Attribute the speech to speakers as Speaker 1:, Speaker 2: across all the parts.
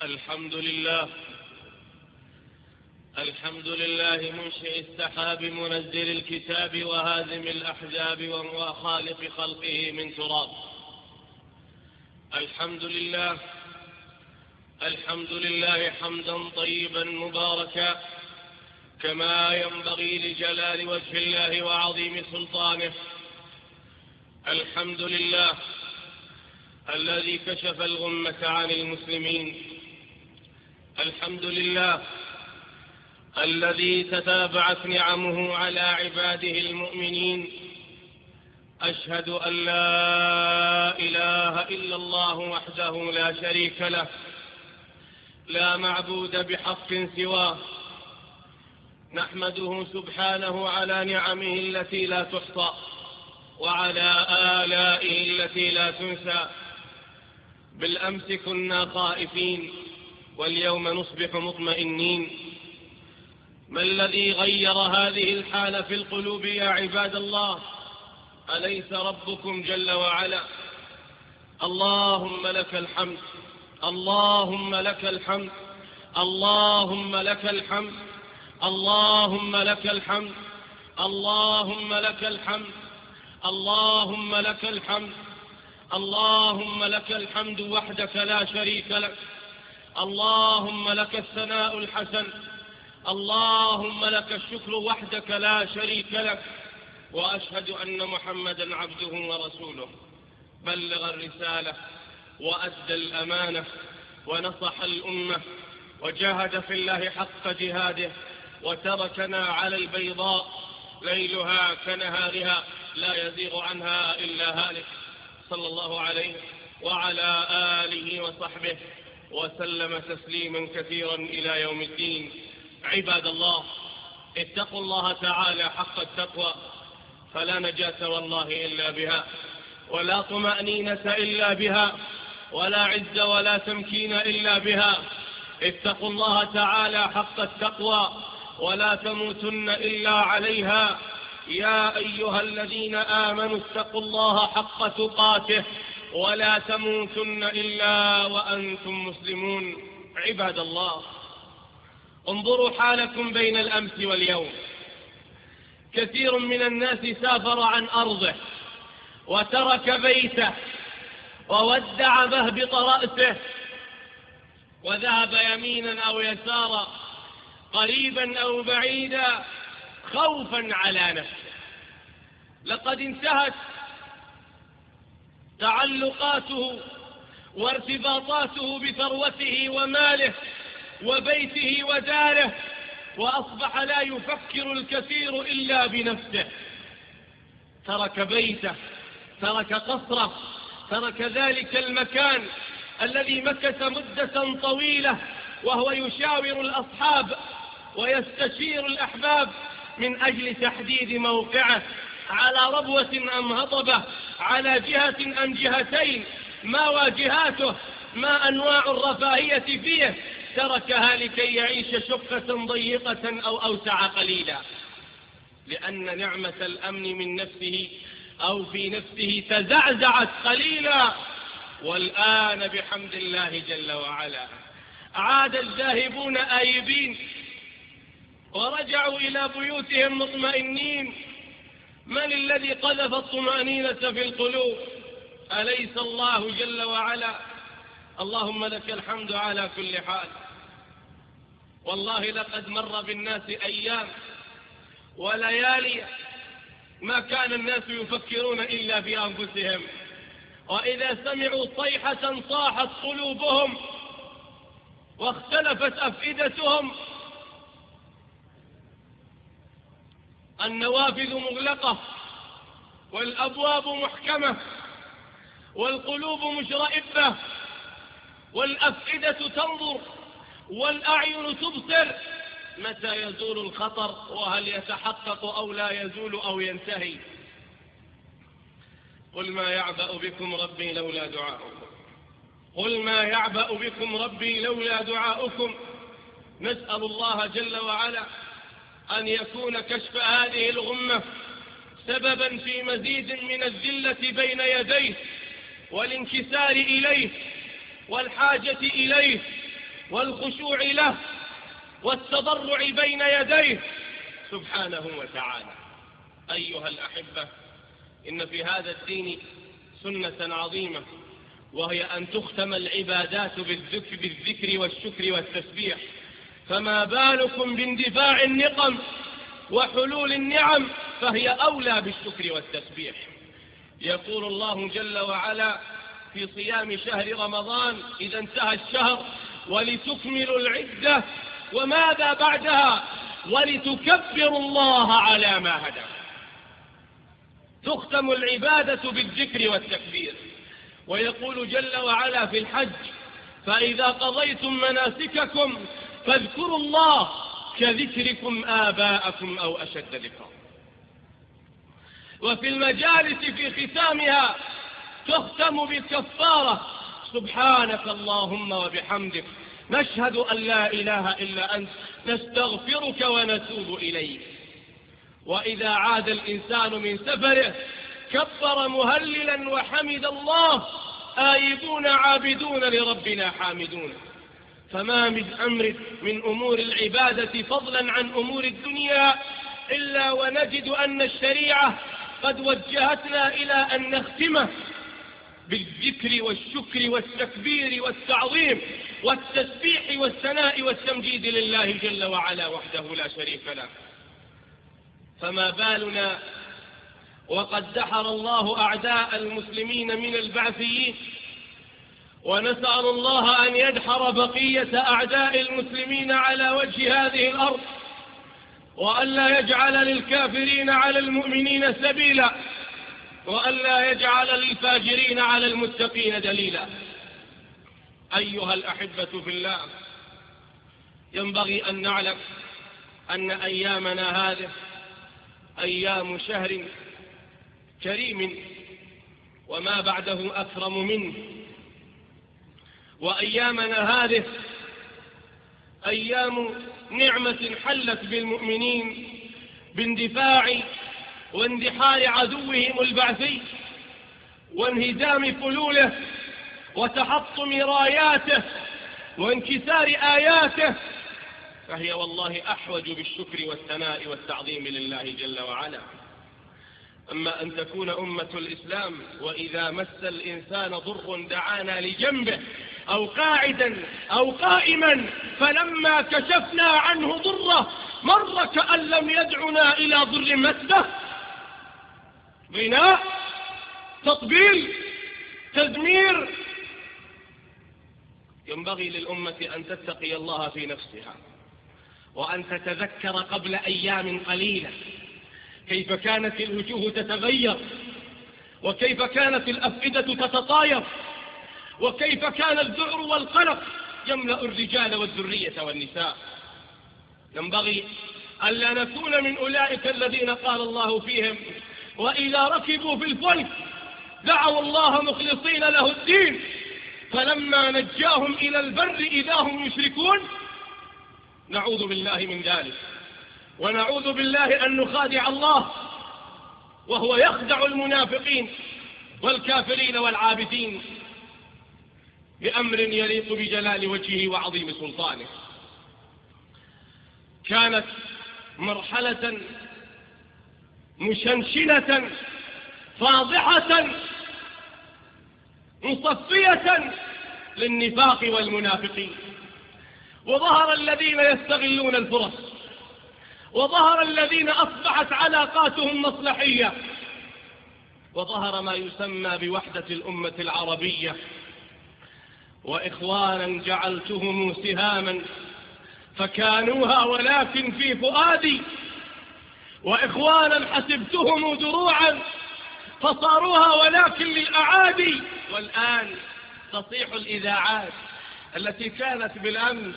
Speaker 1: الحمد لله. الحمد لله منشئ السحاب منزل الكتاب وهازم الأحزاب وخالق خلقه من تراب. الحمد لله. الحمد لله حمدا طيبا مباركا كما ينبغي لجلال وجه الله وعظيم سلطانه. الحمد لله الذي كشف الغمة عن المسلمين. الحمد لله الذي تتابعت نعمه على عباده المؤمنين. أشهد أن لا إله إلا الله وحده لا شريك له، لا معبود بحق سواه. نحمده سبحانه على نعمه التي لا تحصى وعلى آلائه التي لا تنسى. بالأمس كنا خائفين واليوم نصبح مطمئنين. ما الذي غير هذه الحال في القلوب يا عباد الله؟ أليس ربكم جل وعلا؟ اللهم لك الحمد، اللهم لك الحمد، اللهم لك الحمد، اللهم لك الحمد، اللهم لك الحمد، اللهم لك الحمد، اللهم لك الحمد وحدك لا شريك لك. اللهم لك الثناء الحسن، اللهم لك الشكر وحدك لا شريك لك. وأشهد أن محمدا عبده ورسوله، بلغ الرسالة وأدى الأمانة ونصح الأمة وجاهد في الله حق جهاده، وتركنا على البيضاء ليلها كنهارها لا يزيغ عنها إلا هالك، صلى الله عليه وعلى آله وصحبه وسلم تسليما كثيرا إلى يوم الدين. عباد الله، اتقوا الله تعالى حق التقوى، فلا نجاة والله إلا بها، ولا طمأنينة إلا بها، ولا عز ولا تمكين إلا بها. اتقوا الله تعالى حق التقوى ولا تموتن إلا عليها. يا أيها الذين آمنوا اتقوا الله حق تقاته ولا تموتن إلا وأنتم مسلمون. عباد الله، انظروا حالكم بين الأمس واليوم. كثير من الناس سافر عن أرضه وترك بيته وودع مهبط رأسه وذهب يمينا أو يسارا، قريبا أو بعيدا، خوفا على نفسه. لقد انتهت تعلقاته وارتباطاته بثروته وماله وبيته وداره، وأصبح لا يفكر الكثير إلا بنفسه. ترك بيته، ترك قصره، ترك ذلك المكان الذي مكث مدة طويلة وهو يشاور الأصحاب ويستشير الأحباب من أجل تحديد موقعه، على ربوة أم هضبة، على جهة أم جهتين، ما واجهاته، ما أنواع الرفاهية فيه. تركها لكي يعيش شقة ضيقة أو أوسع قليلا، لأن نعمة الأمن من نفسه أو في نفسه تزعزعت قليلا. والآن بحمد الله جل وعلا عاد الذاهبون آيبين ورجعوا إلى بيوتهم مطمئنين. من الذي قذف الطمأنينة في القلوب؟ أليس الله جل وعلا؟ اللهم لك الحمد على كل حال. والله لقد مر بالناس أيام وليالي ما كان الناس يفكرون إلا في أنفسهم، وإذا سمعوا صيحة صاحت قلوبهم واختلفت أفئدتهم. النوافذ مغلقة والأبواب محكمة والقلوب مشرئبة والأفئدة تنظر والأعين تبصر. متى يزول الخطر؟ وهل يتحقق أو لا يزول أو ينتهي؟ قل ما يعبأ بكم ربي لولا دعاؤكم، قل ما يعبأ بكم ربي لولا دعاؤكم. نسأل الله جل وعلا أن يكون كشف هذه الغمة سببا في مزيد من الذلة بين يديه والانكسار إليه والحاجة إليه والخشوع له والتضرع بين يديه سبحانه وتعالى. أيها الأحبة، إن في هذا الدين سنة عظيمة، وهي أن تختم العبادات بالذكر والشكر والتسبيح، فما بالكم باندفاع النقم وحلول النعم، فهي أولى بالشكر والتسبيح. يقول الله جل وعلا في صيام شهر رمضان إذا انتهى الشهر: ولتكملوا العدة، وماذا بعدها؟ ولتكبروا الله على ما هداكم. تختم العبادة بالذكر والتكبير. ويقول جل وعلا في الحج: فإذا قضيتم مناسككم فاذكروا الله كذكركم آباءكم أو أشد ذكرا. وفي المجالس في ختامها تختم بالكفارة: سبحانك اللهم وبحمدك نشهد أن لا إله إلا أنت نستغفرك ونتوب إليك. وإذا عاد الإنسان من سفره كبر مهللا وحمد الله: آيبون عابدون لربنا حامدون. فما من أمر من أمور العبادة فضلا عن أمور الدنيا إلا ونجد أن الشريعة قد وجهتنا إلى أن نختمه بالذكر والشكر والتكبير والتعظيم والتسبيح والثناء والتمجيد لله جل وعلا وحده لا شريك له. فما بالنا وقد دحر الله أعداء المسلمين من البعثيين، ونسأل الله أن يدحر بقية أعداء المسلمين على وجه هذه الأرض، وأن لا يجعل للكافرين على المؤمنين سبيلا، وأن لا يجعل للفاجرين على المتقين دليلا. أيها الأحبة في الله، ينبغي أن نعلم أن أيامنا هذه أيام شهر كريم وما بعده أكرم منه، وأيامنا هذه أيام نعمة حلت بالمؤمنين باندفاع واندحار عدوهم البعثي وانهدام فلوله وتحطم راياته وانكسار آياته، فهي والله أحوج بالشكر والثناء والتعظيم لله جل وعلا. أما أن تكون أمة الإسلام وإذا مس الإنسان ضر دعانا لجنبه أو قاعدا أو قائما، فلما كشفنا عنه ضره مر كأن لم يدعنا إلى ضر مسه. غناء، تطبيل، تدمير. ينبغي للأمة أن تتقي الله في نفسها، وأن تتذكر قبل أيام قليلة كيف كانت الوجوه تتغير، وكيف كانت الأفئدة تتطاير، وكيف كان الذعر والقلق يملأ الرجال والذرية والنساء. ينبغي ألا نكون من أولئك الذين قال الله فيهم: وإذا ركبوا في الفلك دعوا الله مخلصين له الدين فلما نجاهم إلى البر إذا هم يشركون. نعوذ بالله من ذلك، ونعوذ بالله أن نخادع الله وهو يخدع المنافقين والكافرين والعابدين بأمر يليق بجلال وجهه وعظيم سلطانه. كانت مرحلة مشنشنة فاضحة مصفية للنفاق والمنافقين، وظهر الذين يستغلون الفرص، وظهر الذين أصبحت علاقاتهم مصلحية، وظهر ما يسمى بوحدة الأمة العربية. وإخوانا جعلتهم سهاما فكانوها ولكن في فؤادي، وإخوانا حسبتهم دروعا فصاروها ولكن للأعادي. والآن تصيح الإذاعات التي كانت بالأمس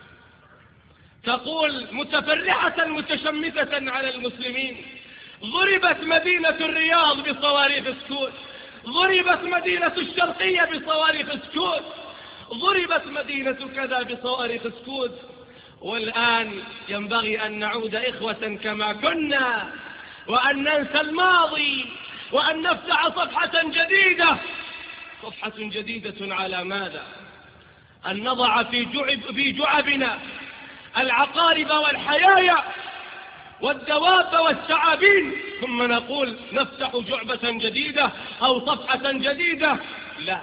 Speaker 1: تقول متفرحة متشمتة على المسلمين: ضربت مدينة الرياض بصواريخ سكوت، ضربت مدينة الشرقية بصواريخ سكوت، ضربت مدينة كذا بصواريخ سكوت. والآن ينبغي أن نعود إخوة كما كنا، وأن ننسى الماضي، وأن نفتح صفحة جديدة. صفحة جديدة على ماذا؟ أن نضع في جعبنا العقارب والحيايا والدواب والثعابين، ثم نقول نفتح جعبة جديدة أو صفحة جديدة. لا،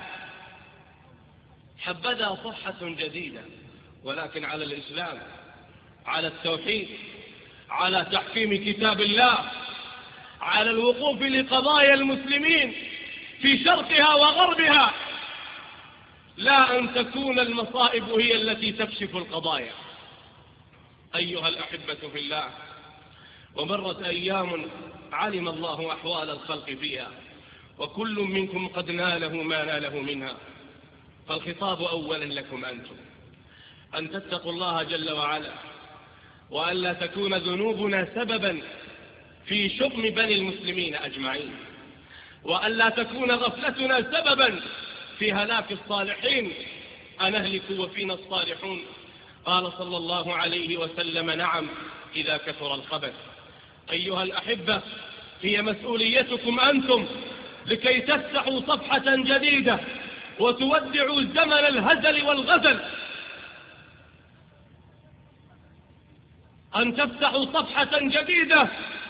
Speaker 1: حبذا صفحة جديدة، ولكن على الإسلام، على التوحيد، على تحكيم كتاب الله، على الوقوف لقضايا المسلمين في شرقها وغربها، لا أن تكون المصائب هي التي تكشف القضايا. أيها الأحبة في الله، ومرت أيام علم الله أحوال الخلق فيها، وكل منكم قد ناله ما ناله منها، فالخطاب أولا لكم أنتم أن تتقوا الله جل وعلا، وأن لا تكون ذنوبنا سببا في شؤم بني المسلمين أجمعين، وأن لا تكون غفلتنا سببا في هلاك الصالحين، أنهلك وفينا الصالحون. قال صلى الله عليه وسلم: نعم، إذا كثر الخبث. أيها الأحبة، هي مسؤوليتكم أنتم لكي تفتحوا صفحة جديدة وتودعوا زمن الهزل والغزل، أن تفتحوا صفحة جديدة.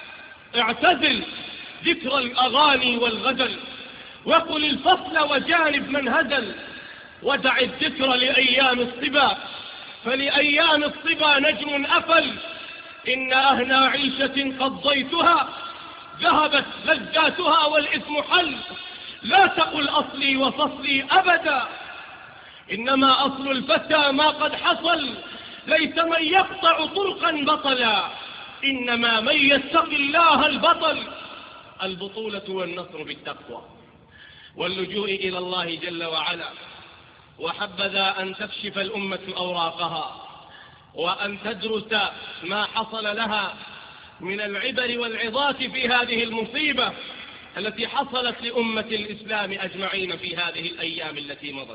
Speaker 1: اعتزل ذكر الأغاني والغزل، وقل الفصل وجانب من هزل، ودع الذكر لأيام الصبا، فلأيام الصبا نجم أفل، إن أهنى عيشة قضيتها ذهبت لذاتها والإثم حل. لا تقل أصلي وفصلي أبدا، إنما أصل الفتى ما قد حصل، ليس من يقطع طرقا بطلا، إنما من يتق الله البطل. البطولة والنصر بالتقوى واللجوء إلى الله جل وعلا. وحبذا أن تكشف الأمة أوراقها، وأن تدرس ما حصل لها من العبر والعظات في هذه المصيبة التي حصلت لأمة الإسلام أجمعين في هذه الأيام التي مضت.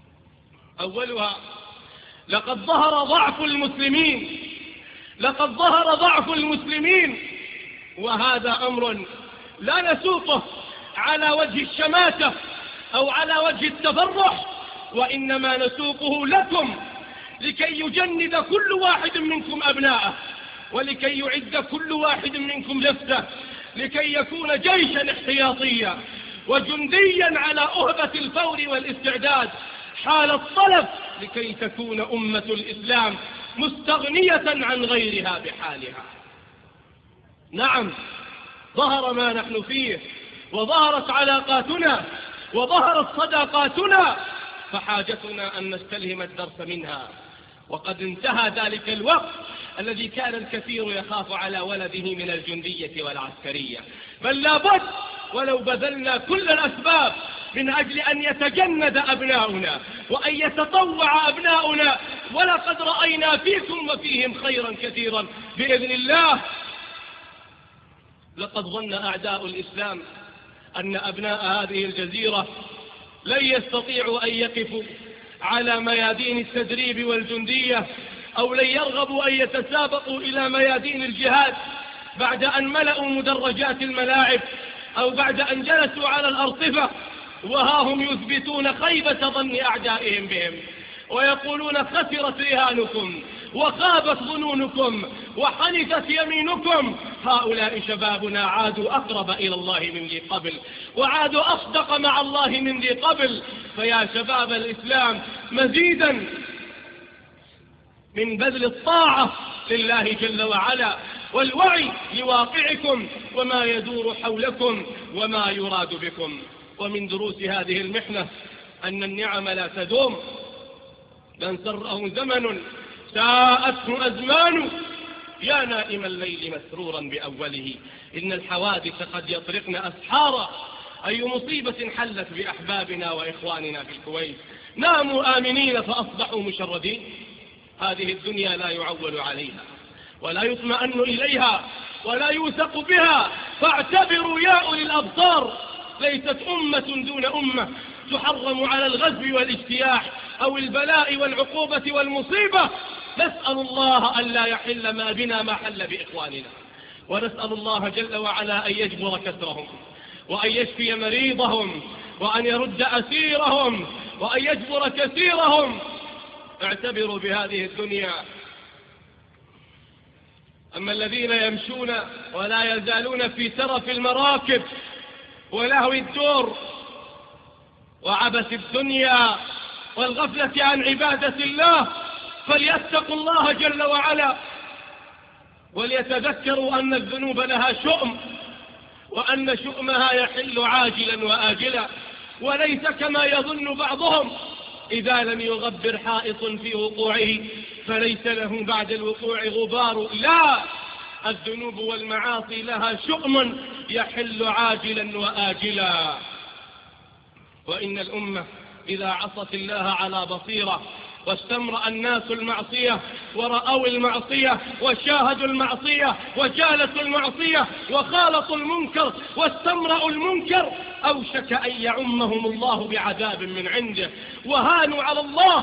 Speaker 1: أولها: لقد ظهر ضعف المسلمين، لقد ظهر ضعف المسلمين، وهذا أمر لا نسوقه على وجه الشماتة أو على وجه التفرح، وإنما نسوقه لكم لكي يجند كل واحد منكم أبناءه، ولكي يعد كل واحد منكم نفسه، لكي يكون جيشا احتياطيا وجنديا على أهبة الفور والاستعداد حال الطلب، لكي تكون أمة الإسلام مستغنية عن غيرها بحالها. نعم، ظهر ما نحن فيه، وظهرت علاقاتنا، وظهرت صداقاتنا، فحاجتنا أن نستلهم الدرس منها. وقد انتهى ذلك الوقت الذي كان الكثير يخاف على ولده من الجندية والعسكرية، بل لابد ولو بذلنا كل الأسباب من أجل أن يتجند أبناؤنا وأن يتطوع أبناؤنا، ولقد رأينا فيكم وفيهم خيرا كثيرا بإذن الله. لقد ظن أعداء الإسلام أن أبناء هذه الجزيرة لن يستطيعوا أن يقفوا على ميادين التدريب والجندية، أو لن يرغبوا أن يتسابقوا إلى ميادين الجهاد بعد أن ملأوا مدرجات الملاعب، أو بعد أن جلسوا على الأرصفة، وها هم يثبتون خيبة ظن أعدائهم بهم، ويقولون: خسرت رهانكم، وخابت ظنونكم، وحنثت يمينكم. هؤلاء شبابنا عادوا أقرب إلى الله من ذي قبل، وعادوا أصدق مع الله من ذي قبل. فيا شباب الإسلام، مزيدا من بذل الطاعة لله جل وعلا، والوعي لواقعكم وما يدور حولكم وما يراد بكم. ومن دروس هذه المحنة أن النعم لا تدوم، من سره زمن ساءته أزمان، يا نائم الليل مسرورا بأوله، إن الحوادث قد يطرقن أسحارا، أي مصيبة حلت بأحبابنا وإخواننا في الكويت، ناموا آمنين فأصبحوا مشردين. هذه الدنيا لا يعول عليها ولا يطمئن إليها ولا يوثق بها، فاعتبروا يا أولي الأبصار، ليست أمة دون أمة تحرم على الغزو والاجتياح أو البلاء والعقوبة والمصيبة. نسأل الله أن لا يحل ما بنا ما حل بإخواننا، ونسأل الله جل وعلا أن يجبر كسرهم، وأن يشفي مريضهم، وأن يرد أسيرهم، وأن يجبر كثيرهم. اعتبروا بهذه الدنيا. أما الذين يمشون ولا يزالون في ترف المراكب ولهو الدور وعبث الدنيا والغفلة عن عبادة الله فليتقوا الله جل وعلا، وليتذكروا أن الذنوب لها شؤم، وأن شؤمها يحل عاجلا وآجلا، وليس كما يظن بعضهم إذا لم يغبر حائط في وقوعه فليس له بعد الوقوع غبار. لا، الذنوب والمعاصي لها شؤم يحل عاجلا وآجلا. وإن الأمة إذا عصت الله على بصيرة واستمرأ الناس المعصية ورأوا المعصية وشاهدوا المعصية وجالسوا المعصية وخالطوا المنكر واستمرأوا المنكر أوشك أن يعمهم الله بعذاب من عنده وهانوا على الله.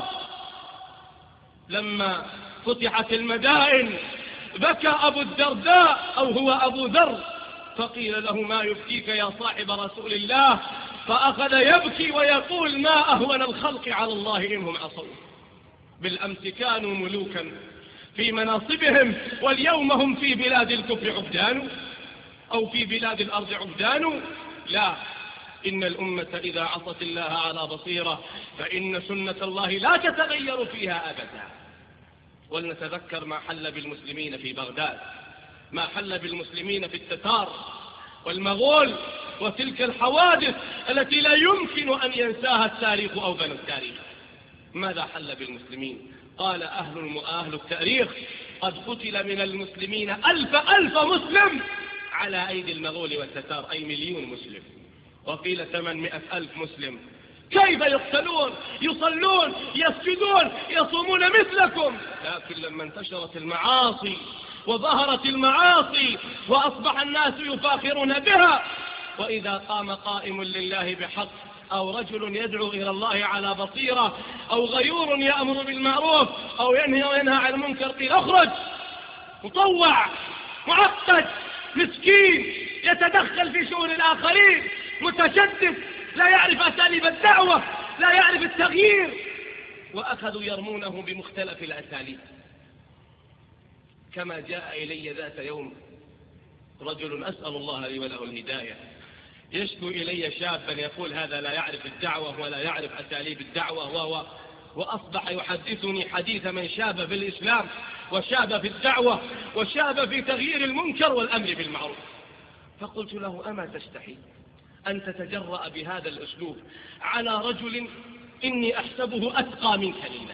Speaker 1: لما فتحت المدائن بكى أبو الدرداء أو هو أبو ذر فقيل له ما يبكيك يا صاحب رسول الله؟ فأخذ يبكي ويقول ما أهون الخلق على الله إنهم عصوا. بالأمس كانوا ملوكا في مناصبهم واليوم هم في بلاد الكفر عبدان أو في بلاد الأرض عبدان. لا، إن الأمة إذا عصت الله على بصيرة فإن سنة الله لا تتغير فيها أبدا. ولنتذكر ما حل بالمسلمين في بغداد، ما حل بالمسلمين في التتار والمغول وتلك الحوادث التي لا يمكن أن ينساها التاريخ أو بنو التاريخ. ماذا حل بالمسلمين؟ قال أهل التاريخ قد قتل من المسلمين ألف مسلم على أيدي المغول والتتار، أي 1,000,000 مسلم، وقيل 800,000 مسلم. كيف يقتلون يصلون يسجدون يصومون مثلكم؟ لكن لما انتشرت المعاصي وظهرت المعاصي وأصبح الناس يفاخرون بها، وإذا قام قائم لله بحق أو رجل يدعو إلى الله على بصيرة أو غيور يأمر بالمعروف أو ينهى عن المنكر قيل اخرج. مطوع معقد مسكين يتدخل في شؤون الآخرين، متشدد لا يعرف أساليب الدعوة، لا يعرف التغيير، وأخذوا يرمونه بمختلف الأساليب. كما جاء إلي ذات يوم رجل أسأل الله لي وله الهداية يشكو إلي شابا يقول هذا لا يعرف الدعوة ولا يعرف أساليب الدعوة وأصبح يحدثني حديث من شاب في الإسلام وشاب في الدعوة وشاب في تغيير المنكر والأمر بالمعروف. فقلت له أما تستحي أن تتجرأ بهذا الأسلوب على رجل إني أحسبه أتقى منك لله؟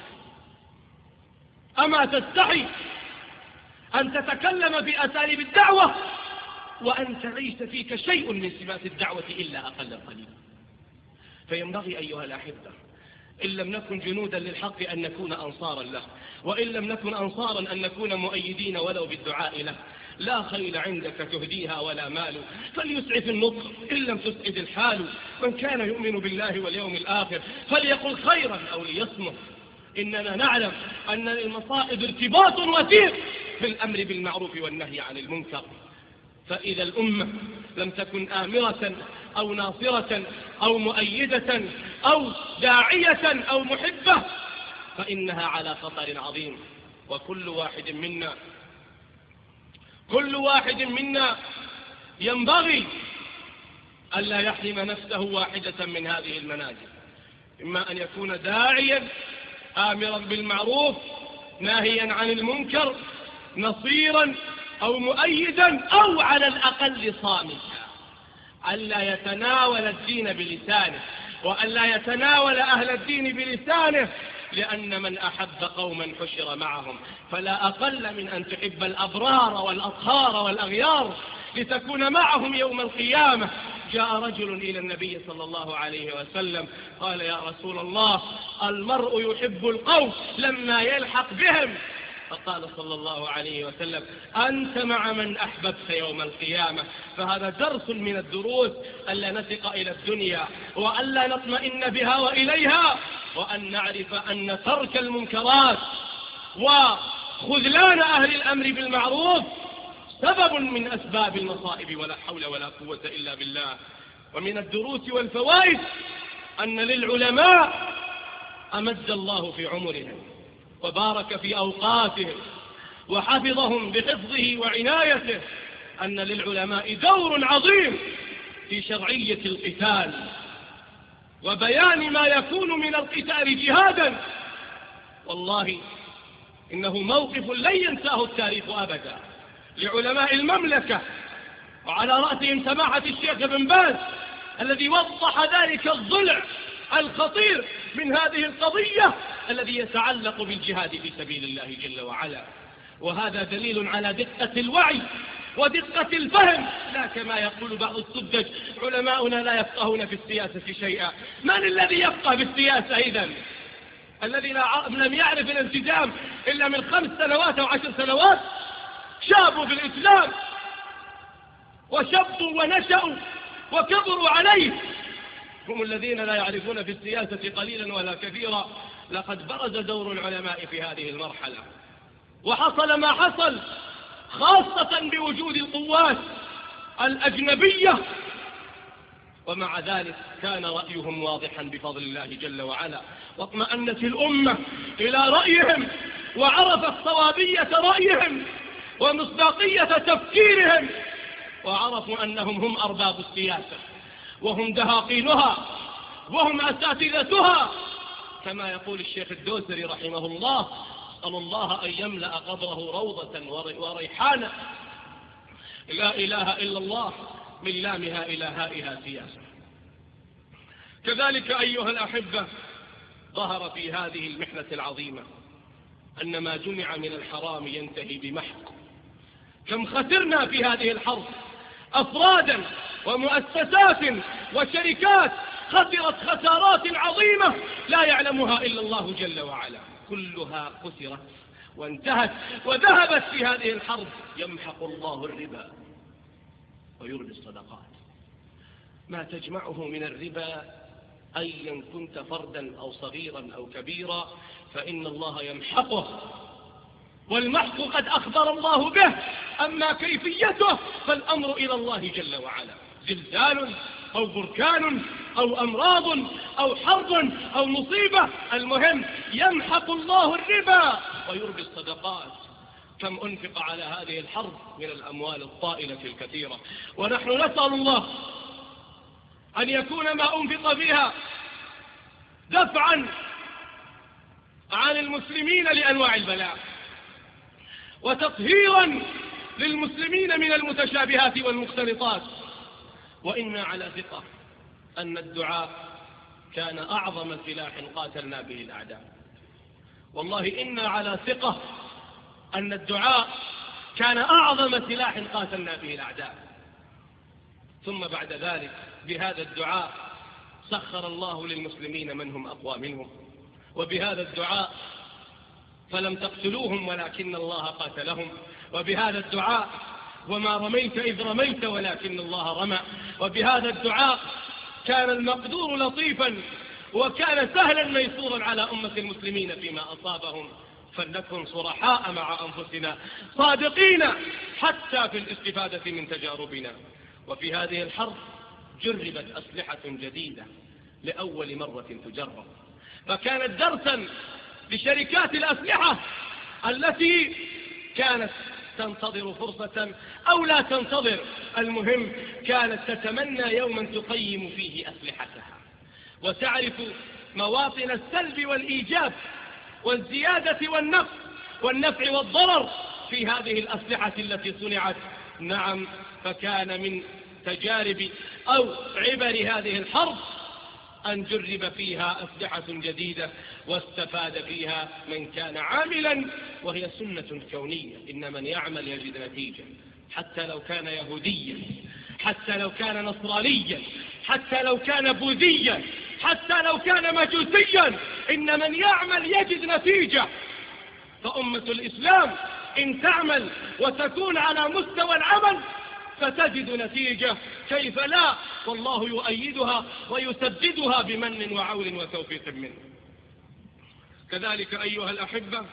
Speaker 1: أما تستحي أن تتكلم بأساليب الدعوة وأنت ليس فيك شيء من سمات الدعوة إلا أقل قليلا؟ فينبغي أيها الأحبة إن لم نكن جنودا للحق أن نكون أنصارا له، وإن لم نكن أنصارا أن نكون مؤيدين ولو بالدعاء له. لا خيل عندك تهديها ولا مال، فليسعف النطق إن لم تسعد الحال. من كان يؤمن بالله واليوم الآخر فليقل خيرا أو ليصمت. إننا نعلم أن المصائب ارتباط وثيق في الأمر بالمعروف والنهي عن المنكر. فإذا الأمة لم تكن آمرة أو ناصرة أو مؤيدة أو داعية أو محبة فإنها على خطر عظيم. وكل واحد منا ينبغي ألا يحرم نفسه واحدة من هذه المنازل، إما أن يكون داعيا آمرا بالمعروف ناهيا عن المنكر، نصيرا أو مؤيدا، أو على الأقل صامتا، ألا يتناول الدين بلسانه وألا يتناول أهل الدين بلسانه، لأن من أحب قوما حشر معهم. فلا أقل من أن تحب الأبرار والأطهار والأغيار لتكون معهم يوم القيامة. جاء رجل إلى النبي صلى الله عليه وسلم قال يا رسول الله المرء يحب القوم لما يلحق بهم، فقال صلى الله عليه وسلم أنت مع من أحببت يوم القيامة. فهذا درس من الدروس ألا نثق إلى الدنيا وألا نطمئن بها وإليها، وأن نعرف أن ترك المنكرات وخذلان أهل الأمر بالمعروف سبب من أسباب المصائب، ولا حول ولا قوة إلا بالله. ومن الدروس والفوائد أن للعلماء أمد الله في عمرهم وبارك في أوقاتهم وحفظهم بحفظه وعنايته، أن للعلماء دور عظيم في شرعية القتال وبيان ما يكون من القتال جهادا. والله إنه موقف لن ينساه التاريخ أبدا لعلماء المملكة، وعلى رأسهم سماحة الشيخ بن باز الذي وضح ذلك الضلع الخطير من هذه القضية الذي يتعلق بالجهاد في سبيل الله جل وعلا. وهذا دليل على دقة الوعي ودقة الفهم، لا كما يقول بعض السذج علماؤنا لا يفقهون في السياسة شيئا. من الذي يفقه بالسياسة إذن؟ الذي لم يعرف الالتزام إلا من 5 سنوات أو 10 سنوات، شابوا في الإسلام وشبوا ونشأوا وكبروا عليه، هم الذين لا يعرفون في السياسة قليلا ولا كثيرا. لقد برز دور العلماء في هذه المرحلة، وحصل ما حصل خاصة بوجود القوات الأجنبية، ومع ذلك كان رأيهم واضحا بفضل الله جل وعلا، واطمأنت الأمة إلى رأيهم، وعرفت صوابية رأيهم ومصداقية تفكيرهم، وعرفوا أنهم هم أرباب السياسة وهم دهاقينها وهم أساتذتها، كما يقول الشيخ الدوسري رحمه الله: أسأل الله أن يملأ قبره روضة وريحانة، لا إله إلا الله، من لامها إلى هائها سياسة. كذلك أيها الأحبة، ظهر في هذه المحنة العظيمة أن ما جمع من الحرام ينتهي بمحق. كم خسرنا في هذه الحرب أفرادا ومؤسسات وشركات خسرت خسارات عظيمة لا يعلمها إلا الله جل وعلا، كلها خسرت وانتهت وذهبت في هذه الحرب. يمحق الله الربا ويربي الصدقات. ما تجمعه من الربا أيا كنت فردا أو صغيرا أو كبيرا فإن الله يمحقه، والمحق قد أخبر الله به، أما كيفيته فالأمر إلى الله جل وعلا. زلزال أو بركان أو أمراض أو حرب أو مصيبة، المهم يمحق الله الربا ويربي الصدقات. كم أنفق على هذه الحرب من الأموال الطائلة الكثيرة، ونحن نسأل الله أن يكون ما أنفق فيها دفعا عن المسلمين لأنواع البلاء، وتطهيرا للمسلمين من المتشابهات والمختلطات. وإنا على ثقة أن الدعاء كان أعظم سلاح قاتلنا به الأعداء. والله إنا على ثقة أن الدعاء كان أعظم سلاح قاتلنا به الأعداء. ثم بعد ذلك بهذا الدعاء سخر الله للمسلمين من هم أقوى منهم، وبهذا الدعاء فلم تقتلوهم ولكن الله قاتلهم، وبهذا الدعاء وما رميت إذ رميت ولكن الله رمى، وبهذا الدعاء كان المقدور لطيفا وكان سهلا ميسورا على أمة المسلمين فيما أصابهم. فلنكن صرحاء مع أنفسنا صادقين حتى في الاستفادة من تجاربنا. وفي هذه الحرب جربت أسلحة جديدة لأول مرة تجرب، فكانت درسا لشركات الأسلحة التي كانت تنتظر فرصة أو لا تنتظر، المهم كانت تتمنى يوما تقيم فيه أسلحتها وتعرف مواطن السلب والإيجاب والزيادة والنقص والنفع والضرر في هذه الأسلحة التي صنعت. نعم، فكان من تجارب أو عبر هذه الحرب أن جرب فيها أسلحة جديدة واستفاد فيها من كان عاملا، وهي سنة كونية: إن من يعمل يجد نتيجة، حتى لو كان يهوديا، حتى لو كان نصرانيا، حتى لو كان بوذيا، حتى لو كان مجوسيا، إن من يعمل يجد نتيجة. فأمة الإسلام إن تعمل وتكون على مستوى العمل فتجد نتيجة، كيف لا؟ والله يؤيدها ويسددها بمن وعون وتوفيق منه. كذلك أيها الأحبة،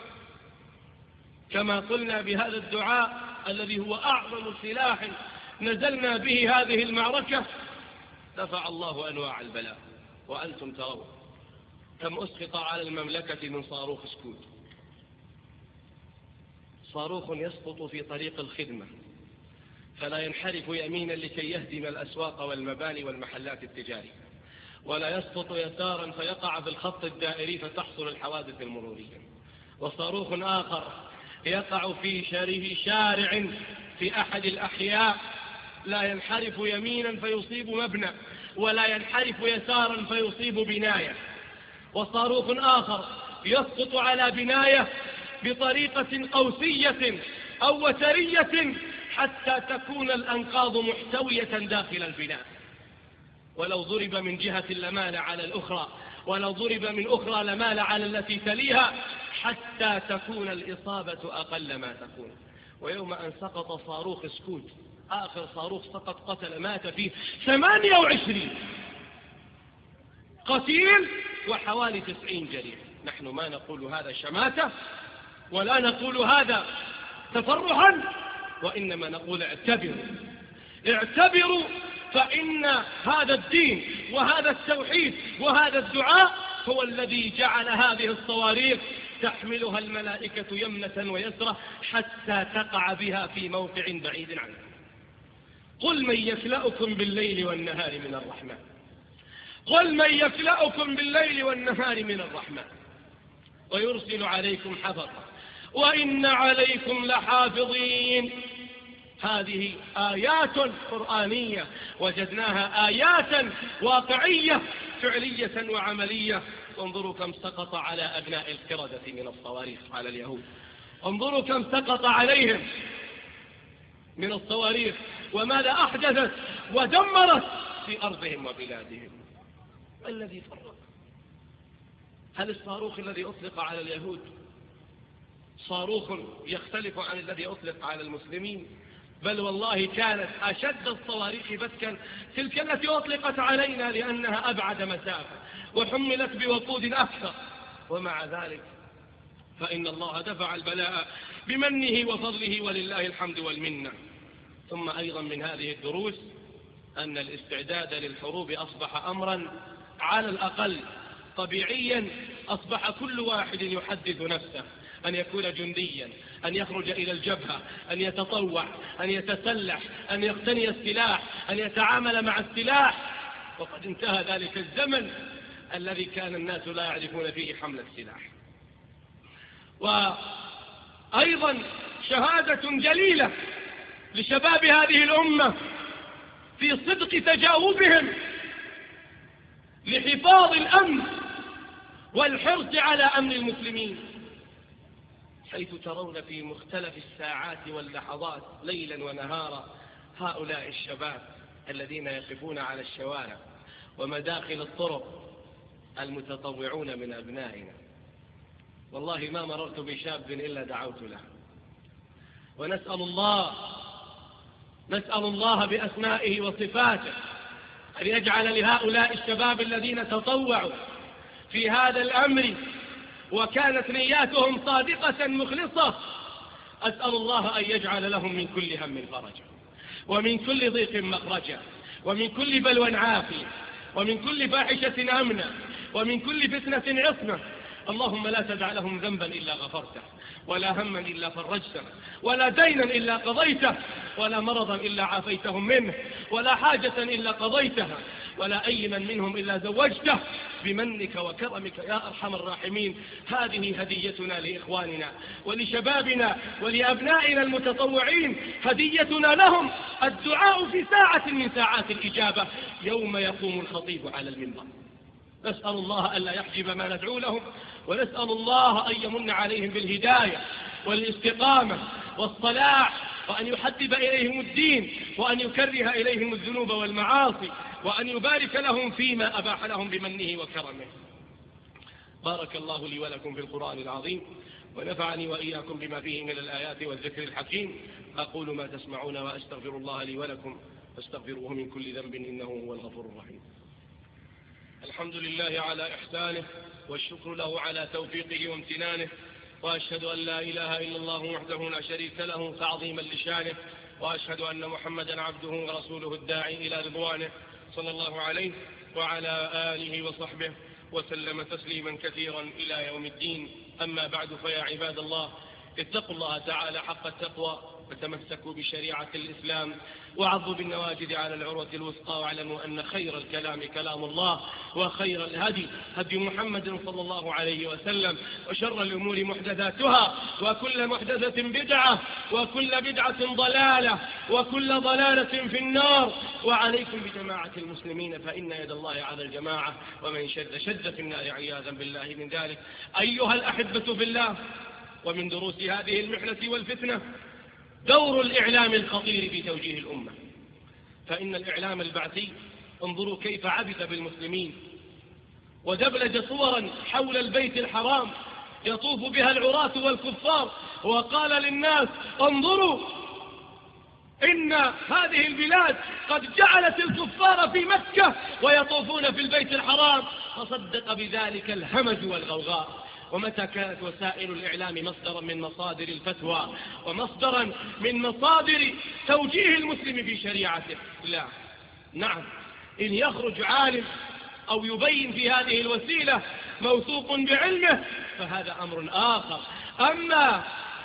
Speaker 1: كما قلنا بهذا الدعاء الذي هو أعظم سلاح نزلنا به هذه المعركة، دفع الله أنواع البلاء. وأنتم ترون كم أسقط على المملكة من صاروخ سكوت، صاروخ يسقط في طريق الخدمة فلا ينحرف يمينا لكي يهدم الأسواق والمباني والمحلات التجارية، ولا يسقط يسارا فيقع في الخط الدائري فتحصل الحوادث المرورية. وصاروخ آخر يقع في شارع في أحد الأحياء لا ينحرف يمينا فيصيب مبنى، ولا ينحرف يسارا فيصيب بناية. وصاروخ آخر يسقط على بناية بطريقة قوسية أو وترية حتى تكون الأنقاض محتوية داخل البناء، ولو ضرب من جهة لمال على الأخرى، ولو ضرب من أخرى لمال على التي تليها، حتى تكون الإصابة أقل ما تكون. ويوم أن سقط صاروخ سكوت، آخر صاروخ سقط قتل مات فيه 28 قتيل وحوالي 90 جريح. نحن ما نقول هذا شماتة ولا نقول هذا تفرحا، وإنما نقول اعتبروا، فإن هذا الدين وهذا التوحيد وهذا الدعاء هو الذي جعل هذه الصواريخ تحملها الملائكة يمنة ويسرة حتى تقع بها في موقع بعيد عنه. قل من يكلأكم بالليل والنهار من الرحمن، قل من يكلأكم بالليل والنهار من الرحمن ويرسل عليكم حفظا وإن عليكم لحافظين. هذه آيات قرآنية وجدناها آيات واقعية فعلية وعملية. انظروا كم سقط على أبناء القردة من الصواريخ على اليهود، انظروا كم سقط عليهم من الصواريخ وماذا أحدثت ودمرت في أرضهم وبلادهم. الذي فرق؟ هل الصاروخ الذي أطلق على اليهود صاروخ يختلف عن الذي أطلق على المسلمين؟ بل والله كانت أشد الصواريخ بثكا تلك التي أطلقت علينا لأنها أبعد مسافة وحملت بوقود أكثر، ومع ذلك فإن الله دفع البلاء بمنه وفضله ولله الحمد والمنة. ثم أيضا من هذه الدروس أن الاستعداد للحروب أصبح أمرا على الأقل طبيعيا. أصبح كل واحد يحدد نفسه أن يكون جنديا، أن يخرج إلى الجبهة، أن يتطوع، أن يتسلح، أن يقتني السلاح، أن يتعامل مع السلاح. وقد انتهى ذلك الزمن الذي كان الناس لا يعرفون فيه حمل السلاح. وأيضا شهادة جليلة لشباب هذه الأمة في صدق تجاوبهم لحفاظ الأمن والحرص على أمن المسلمين، حيث ترون في مختلف الساعات واللحظات ليلا ونهارا هؤلاء الشباب الذين يقفون على الشوارع ومداخل الطرق المتطوعون من أبنائنا. والله ما مررت بشاب إلا دعوت له، ونسأل الله بأسمائه وصفاته أن يجعل لهؤلاء الشباب الذين تطوعوا في هذا الأمر وكانت نياتهم صادقة مخلصة، أسأل الله أن يجعل لهم من كل هم فرجا، ومن كل ضيق مخرجا، ومن كل بلوى عافية، ومن كل فاحشة أمنا، ومن كل فتنة عصمة. اللهم لا تدع لهم ذنبا إلا غفرته، ولا هما إلا فرجته، ولا دينا إلا قضيته، ولا مرضا إلا عافيتهم منه، ولا حاجة إلا قضيتها، ولا أيما منهم إلا زوجته بمنك وكرمك يا أرحم الراحمين. هذه هديتنا لإخواننا ولشبابنا ولأبنائنا المتطوعين، هديتنا لهم الدعاء في ساعة من ساعات الإجابة يوم يقوم الخطيب على المنبر. نسأل الله ألا يحجب ما ندعو لهم، ونسأل الله أن يمن عليهم بالهداية والاستقامة والصلاح، وأن يحبب إليهم الدين، وأن يكره إليهم الذنوب والمعاصي، وأن يبارك لهم فيما أباح لهم بمنه وكرمه. بارك الله لي ولكم في القرآن العظيم، ونفعني وإياكم بما فيه من الآيات والذكر الحكيم. أقول ما تسمعون وأستغفر الله لي ولكم فاستغفروه من كل ذنب إنه هو الغفور الرحيم. الحمد لله على إحسانه، والشكر له على توفيقه وامتنانه، وأشهد أن لا إله إلا الله وحده لا شريك له تعظيما لشانه، وأشهد أن محمدا عبده ورسوله الداعي إلى رضوانه، صلى الله عليه وعلى آله وصحبه وسلم تسليما كثيرا إلى يوم الدين. أما بعد، فيا عباد الله، اتقوا الله تعالى حق التقوى وتمسكوا بشريعة الإسلام وعضوا بالنواجذ على العروة الوثقى، واعلموا أن خير الكلام كلام الله، وخير الهدي هدي محمد صلى الله عليه وسلم، وشر الأمور محدثاتها، وكل محدثة بدعة، وكل بدعة ضلالة، وكل ضلالة في النار. وعليكم بجماعة المسلمين فإن يد الله على الجماعة، ومن شد في النار عياذا بالله من ذلك. أيها الأحبة في الله، ومن دروس هذه المحنة والفتنة دور الإعلام الخطير في توجيه الأمة. فإن الإعلام البعثي انظروا كيف عبث بالمسلمين ودبلج صورا حول البيت الحرام يطوف بها العراة والكفار، وقال للناس انظروا إن هذه البلاد قد جعلت الكفار في مكة ويطوفون في البيت الحرام، فصدق بذلك الهمج والغوغاء. ومتى كانت وسائل الإعلام مصدرا من مصادر الفتوى ومصدرا من مصادر توجيه المسلم في شريعته؟ لا، نعم، إن يخرج عالم أو يبين في هذه الوسيلة موثوق بعلمه فهذا أمر آخر. أما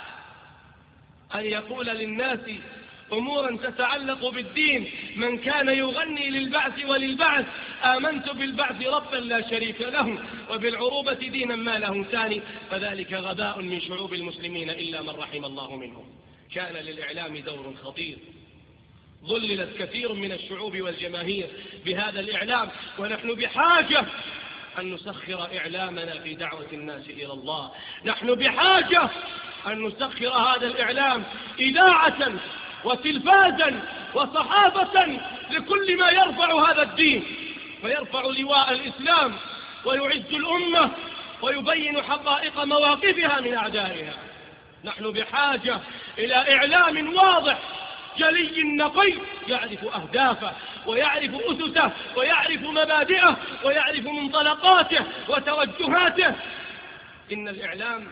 Speaker 1: أن يقول للناس أمورا تتعلق بالدين، من كان يغني للبعث وللبعث آمنت بالبعث ربا لا شريك له وبالعروبة دينا ما له ثاني، فذلك غباء من شعوب المسلمين إلا من رحم الله منهم. كان للإعلام دور خطير، ظللت كثير من الشعوب والجماهير بهذا الإعلام، ونحن بحاجة أن نسخر إعلامنا في دعوة الناس إلى الله. نحن بحاجة أن نسخر هذا الإعلام إذاعة وتلفازا وصحافة لكل ما يرفع هذا الدين، فيرفع لواء الإسلام ويعز الأمة ويبين حقائق مواقفها من أعدائها. نحن بحاجة إلى إعلام واضح جلي نقي يعرف أهدافه ويعرف أسسه ويعرف مبادئه ويعرف منطلقاته وتوجهاته. إن الإعلام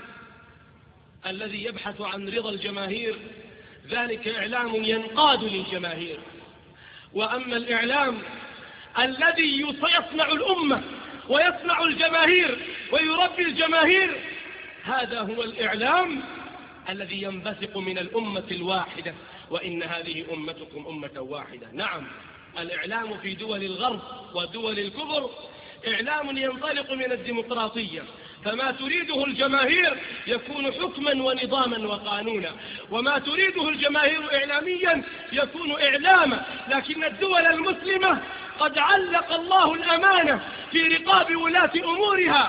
Speaker 1: الذي يبحث عن رضا الجماهير ذلك إعلام ينقاد للجماهير، وأما الإعلام الذي يصنع الأمة ويصنع الجماهير ويربي الجماهير هذا هو الإعلام الذي ينبثق من الأمة الواحدة، وإن هذه أمتكم أمة واحدة. نعم، الإعلام في دول الغرب ودول الكفر إعلام ينطلق من الديمقراطية، فما تريده الجماهير يكون حكما ونظاما وقانونا، وما تريده الجماهير إعلاميا يكون إعلاما. لكن الدول المسلمة قد علق الله الأمانة في رقاب ولاة أمورها،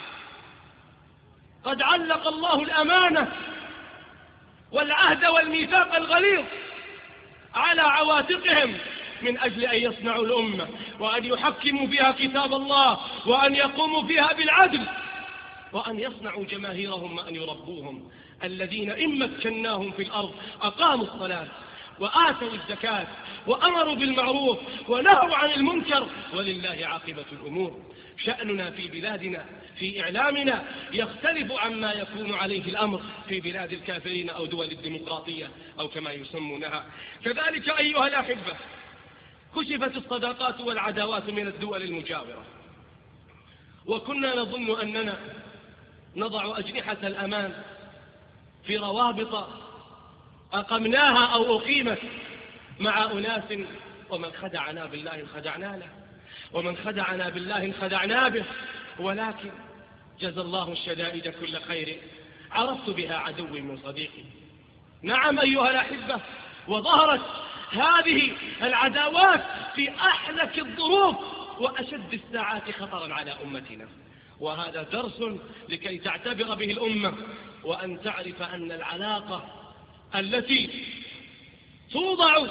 Speaker 1: قد علق الله الأمانة والعهد والميثاق الغليظ على عواتقهم من أجل أن يصنعوا الأمة وأن يحكموا فيها كتاب الله وأن يقوموا فيها بالعدل وأن يصنعوا جماهيرهم وأن يربوهم. الذين إن مكناهم في الأرض أقاموا الصلاة وآتوا الزكاة وأمروا بالمعروف ونهوا عن المنكر ولله عاقبة الأمور. شأننا في بلادنا في إعلامنا يختلف عما يكون عليه الأمر في بلاد الكافرين أو دول الديمقراطية أو كما يسمونها. كذلك أيها الأحبة كشفت الصداقات والعداوات من الدول المجاورة، وكنا نظن أننا نضع أجنحة الأمان في روابط أقمناها أو أقيمت مع أناس، ومن خدعنا بالله خدعنا له ومن خدعنا بالله خدعنا به، ولكن جزى الله الشدائد كل خير عرفت بها عدوي من صديقي. نعم أيها الأحبة، وظهرت هذه العداوات في أحلك الظروف وأشد الساعات خطرا على أمتنا، وهذا درس لكي تعتبر به الأمة وأن تعرف أن العلاقة التي توضع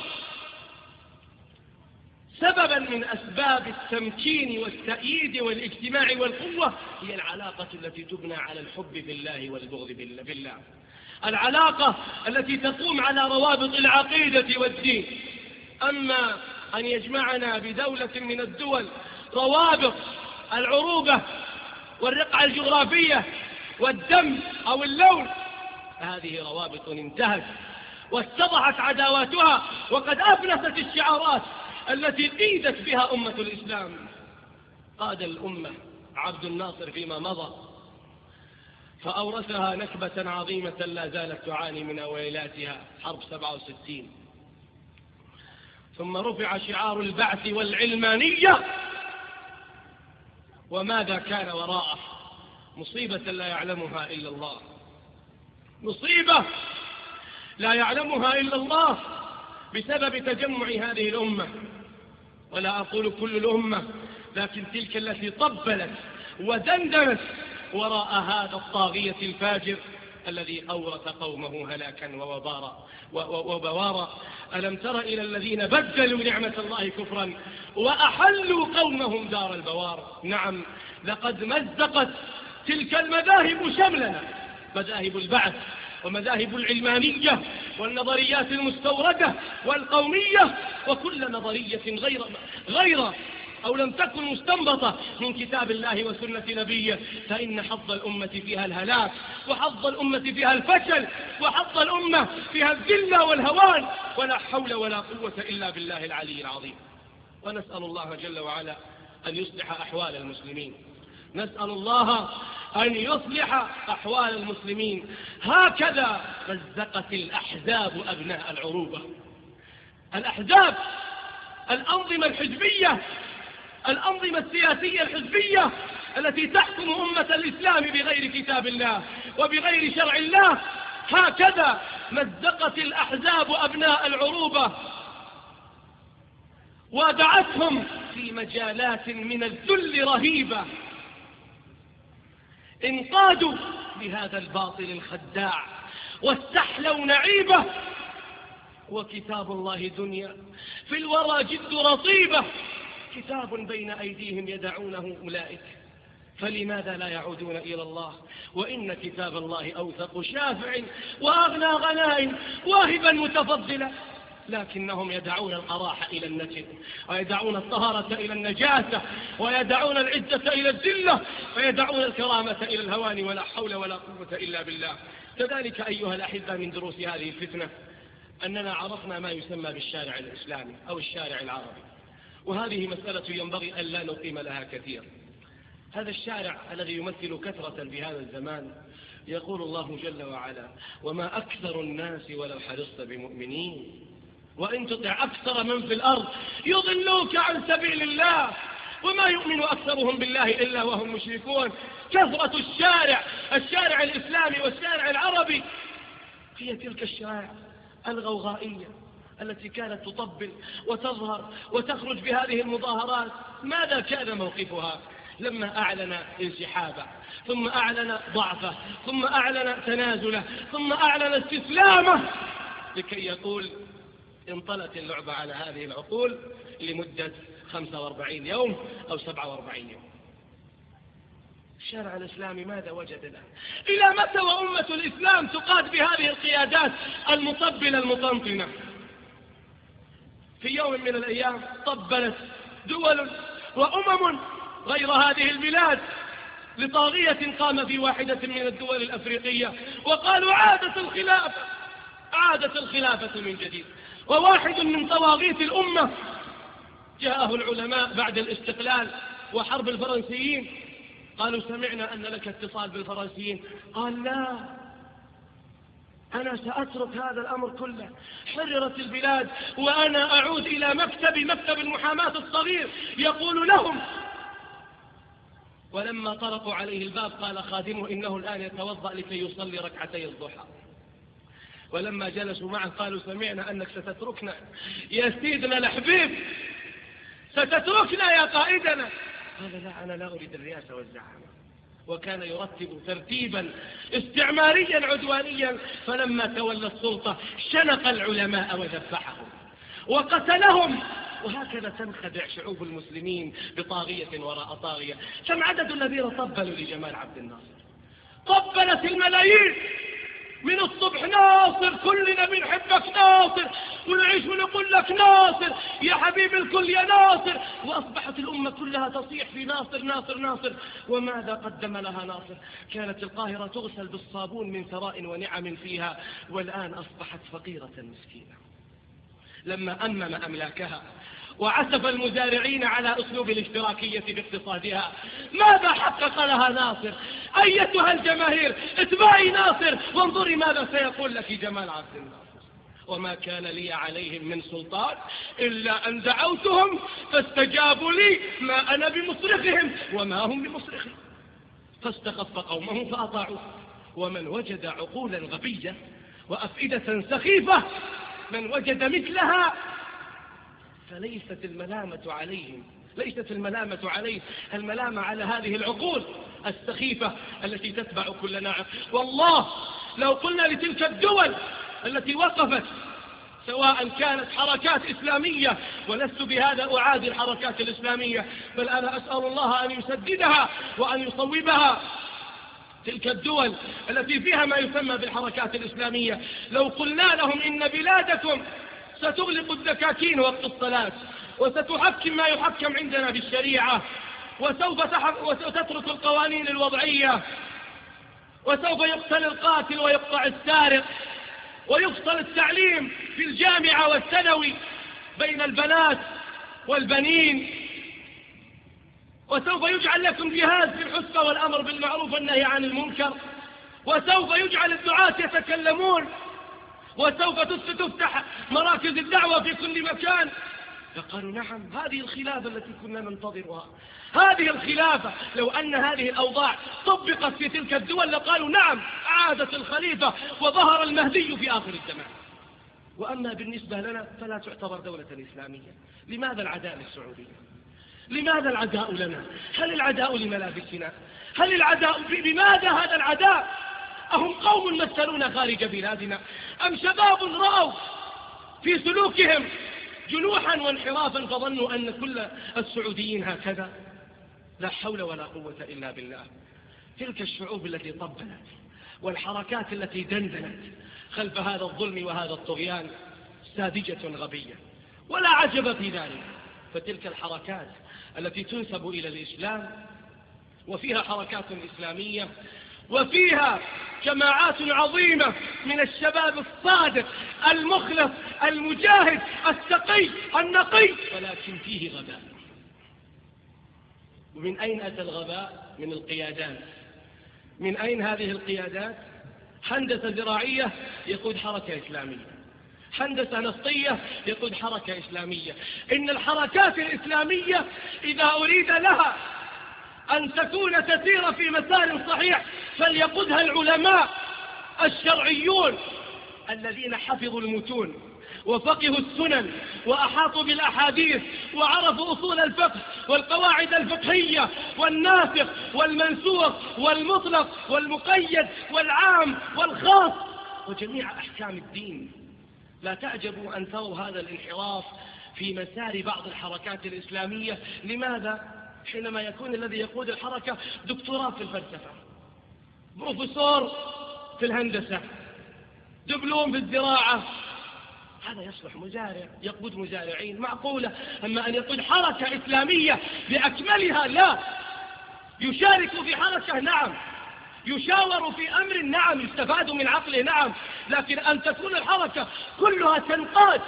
Speaker 1: سببا من أسباب التمكين والتأييد والاجتماع والقوة هي العلاقة التي تبنى على الحب في الله والبغض في الله، العلاقة التي تقوم على روابط العقيدة والدين. أما أن يجمعنا بدولة من الدول روابط العروبة والرقعة الجغرافية والدم أو اللون، هذه روابط انتهت واتضحت عداواتها وقد أفلست الشعارات التي قيدت بها أمة الإسلام. قاد الأمة عبد الناصر فيما مضى فأورثها نكبة عظيمة لا زالت تعاني من ويلاتها، حرب 67. ثم رفع شعار البعث والعلمانية، وماذا كان وراءه؟ مصيبة لا يعلمها إلا الله، مصيبة لا يعلمها إلا الله بسبب تجمع هذه الأمة، ولا أقول كل الأمة، لكن تلك التي طبلت ودندنت وراء هذا الطاغية الفاجر الذي أورث قومه هلاكا وبوارا. ألم تر إلى الذين بدلوا نعمة الله كفرا وأحلوا قومهم دار البوار؟ نعم، لقد مزقت تلك المذاهب شملنا، مذاهب البعث ومذاهب العلمانية والنظريات المستوردة والقومية، وكل نظرية غير أو لم تكن مستنبطة من كتاب الله وسنة نبيه، فإن حظ الأمة فيها الهلاك، وحظ الأمة فيها الفشل، وحظ الأمة فيها الذلة والهوان، ولا حول ولا قوة إلا بالله العلي العظيم. ونسأل الله جل وعلا أن يصلح أحوال المسلمين، نسأل الله أن يصلح أحوال المسلمين. هكذا مزقت الأحزاب أبناء العروبة، الأحزاب، الأنظمة الحزبية، الأنظمة السياسية الحزبية التي تحكم أمة الإسلام بغير كتاب الله وبغير شرع الله، هكذا مزقت الأحزاب أبناء العروبة، ودعتهم في مجالات من الذل رهيبة، انقادوا لهذا الباطل الخداع واستحلوا نعيبه. وكتاب الله دنيا في الورى جد رطيبة، كتاب بين أيديهم يدعونه أولئك، فلماذا لا يعودون إلى الله؟ وإن كتاب الله أوثق شافع وأغنى غناء واهبا متفضلا، لكنهم يدعون القراح إلى النتن، ويدعون الطهارة إلى النجاسة، ويدعون العزة إلى الذلة، ويدعون الكرامة إلى الهوان، ولا حول ولا قوة إلا بالله. كذلك أيها الأحبة، من دروس هذه الفتنة أننا عرفنا ما يسمى بالشارع الإسلامي أو الشارع العربي، وهذه مسألة ينبغي أن لا نقيم لها كثير. هذا الشارع الذي يمثل كثرة في هذا الزمان، يقول الله جل وعلا: وما أكثر الناس ولو حرصت بمؤمنين وإن تطع أكثر من في الأرض يضلوك عن سبيل الله وما يؤمن أكثرهم بالله إلا وهم مشركون. كثرة الشارع الإسلامي والشارع العربي هي تلك الشوارع الغوغائية التي كانت تطبل وتظهر وتخرج بهذه المظاهرات. ماذا كان موقفها لما أعلن انسحابه، ثم أعلن ضعفه، ثم أعلن تنازله، ثم أعلن استسلامه، لكي يقول انطلت اللعبة على هذه العقول لمدة 45 يوم أو 47 يوم. الشارع الإسلامي ماذا وجد له؟ إلى متى وأمة الإسلام تقاد بهذه القيادات المطبلة المطنطنة؟ في يوم من الأيام طبلت دول وأمم غير هذه البلاد لطاغية قام في واحدة من الدول الأفريقية، وقالوا عادت الخلافة من جديد. وواحد من طواغيت الأمة جاءه العلماء بعد الاستقلال وحرب الفرنسيين، قالوا: سمعنا أن لك اتصال بالفرنسيين. قال: لا، أنا سأترك هذا الأمر كله، حررت البلاد وأنا أعود إلى مكتب المحاماة الصغير يقول لهم. ولما طرقوا عليه الباب قال خادمه: إنه الآن يتوضأ لكي يصلي ركعتي الضحى. ولما جلسوا معه قالوا: سمعنا أنك ستتركنا يا سيدنا الحبيب، ستتركنا يا قائدنا. قال: لا، أنا لا أريد الرئاسة والزعامة. وكان يرتب ترتيبا استعماريا عدوانيا، فلما تولى السلطة شنق العلماء وذبحهم وقتلهم. وهكذا تنخدع شعوب المسلمين بطاغية وراء طاغية. كم عدد الذين طبلوا لجمال عبد الناصر؟ طبلت الملايين من الصبح: ناصر، كلنا بنحبك ناصر، ونعيش ونقول لك ناصر يا حبيب الكل يا ناصر. وأصبحت الأمة كلها تصيح في ناصر ناصر ناصر. وماذا قدم لها ناصر؟ كانت القاهرة تغسل بالصابون من ثراء ونعم فيها، والآن أصبحت فقيرة مسكينة. لما أمم أملاكها وعسف المزارعين على أسلوب الاشتراكية في اقتصادها، ماذا حقق لها ناصر؟ أيتها الجماهير اتبعي ناصر وانظري ماذا سيقول لك جمال عبد الناصر. وما كان لي عليهم من سلطان إلا أن دعوتهم فاستجابوا لي، ما أنا بمصرخهم وما هم بمصرخي. فاستخف قومه فأطاعوه. ومن وجد عقولا غبية وأفئدة سخيفة، من وجد مثلها فليست الملامة عليهم، ليست الملامة عليه، الملامة على هذه العقول السخيفة التي تتبع كل ناعق. والله لو قلنا لتلك الدول التي وقفت، سواء كانت حركات إسلامية، ولست بهذا أعادي الحركات الإسلامية، بل أنا أسأل الله أن يسددها وأن يصوبها، تلك الدول التي فيها ما يسمى بالحركات الإسلامية، لو قلنا لهم إن بلادكم ستغلق الدكاكين وقت الصلاة، وستحكم ما يحكم عندنا بالشريعة، وسوف تترك القوانين الوضعية، وسوف يقتل القاتل ويقطع السارق، ويفصل التعليم في الجامعة والثانوي بين البنات والبنين، وسوف يجعل لكم جهاز في الحسبة والأمر بالمعروف والنهي عن المنكر، وسوف يجعل الدعاة يتكلمون، وسوف تفتح مراكز الدعوة في كل مكان. فقالوا نعم، هذه الخلافة التي كنا ننتظرها، هذه الخلافة. لو أن هذه الأوضاع طبقت في تلك الدول لقالوا نعم، عادت الخليفة وظهر المهدي في آخر الزمان. وأما بالنسبة لنا فلا تعتبر دولة إسلامية. لماذا العداء للسعودية؟ لماذا العداء لنا؟ هل العداء لملابسنا؟ هل العداء بماذا هذا العداء؟ أهم قوم مثلون خارج بلادنا، أم شباب رأوا في سلوكهم جنوحا وانحرافا فظنوا أن كل السعوديين هكذا؟ لا حول ولا قوة إلا بالله. تلك الشعوب التي طبلت والحركات التي دندنت خلف هذا الظلم وهذا الطغيان ساذجة غبية، ولا عجب في ذلك. فتلك الحركات التي تنسب إلى الإسلام، وفيها حركات إسلامية، وفيها جماعات عظيمة من الشباب الصادق المخلص المجاهد التقي النقي، ولكن فيه غباء. ومن أين أتى الغباء؟ من القيادات. من أين هذه القيادات؟ هندسة زراعية يقود حركة إسلامية، هندسة نفطية يقود حركة إسلامية. إن الحركات الإسلامية إذا أريد لها أن تكون تسير في مسار صحيح فليقودها العلماء الشرعيون الذين حفظوا المتون وفقهوا السنن وأحاطوا بالأحاديث وعرفوا أصول الفقه والقواعد الفقهية والناسخ والمنسوخ والمطلق والمقيد والعام والخاص وجميع أحكام الدين. لا تعجبوا أن تروا هذا الانحراف في مسار بعض الحركات الإسلامية. لماذا؟ حينما يكون الذي يقود الحركة دكتوراه في الفلسفة، بروفيسور في الهندسة، دبلوم في الزراعة، هذا يصلح مزارع يقود مزارعين، معقولة. أما أن يقود حركة إسلامية بأكملها لا. يشارك في حركة نعم، يشاور في أمر نعم، يستفاد من عقله نعم، لكن أن تكون الحركة كلها تنقاد،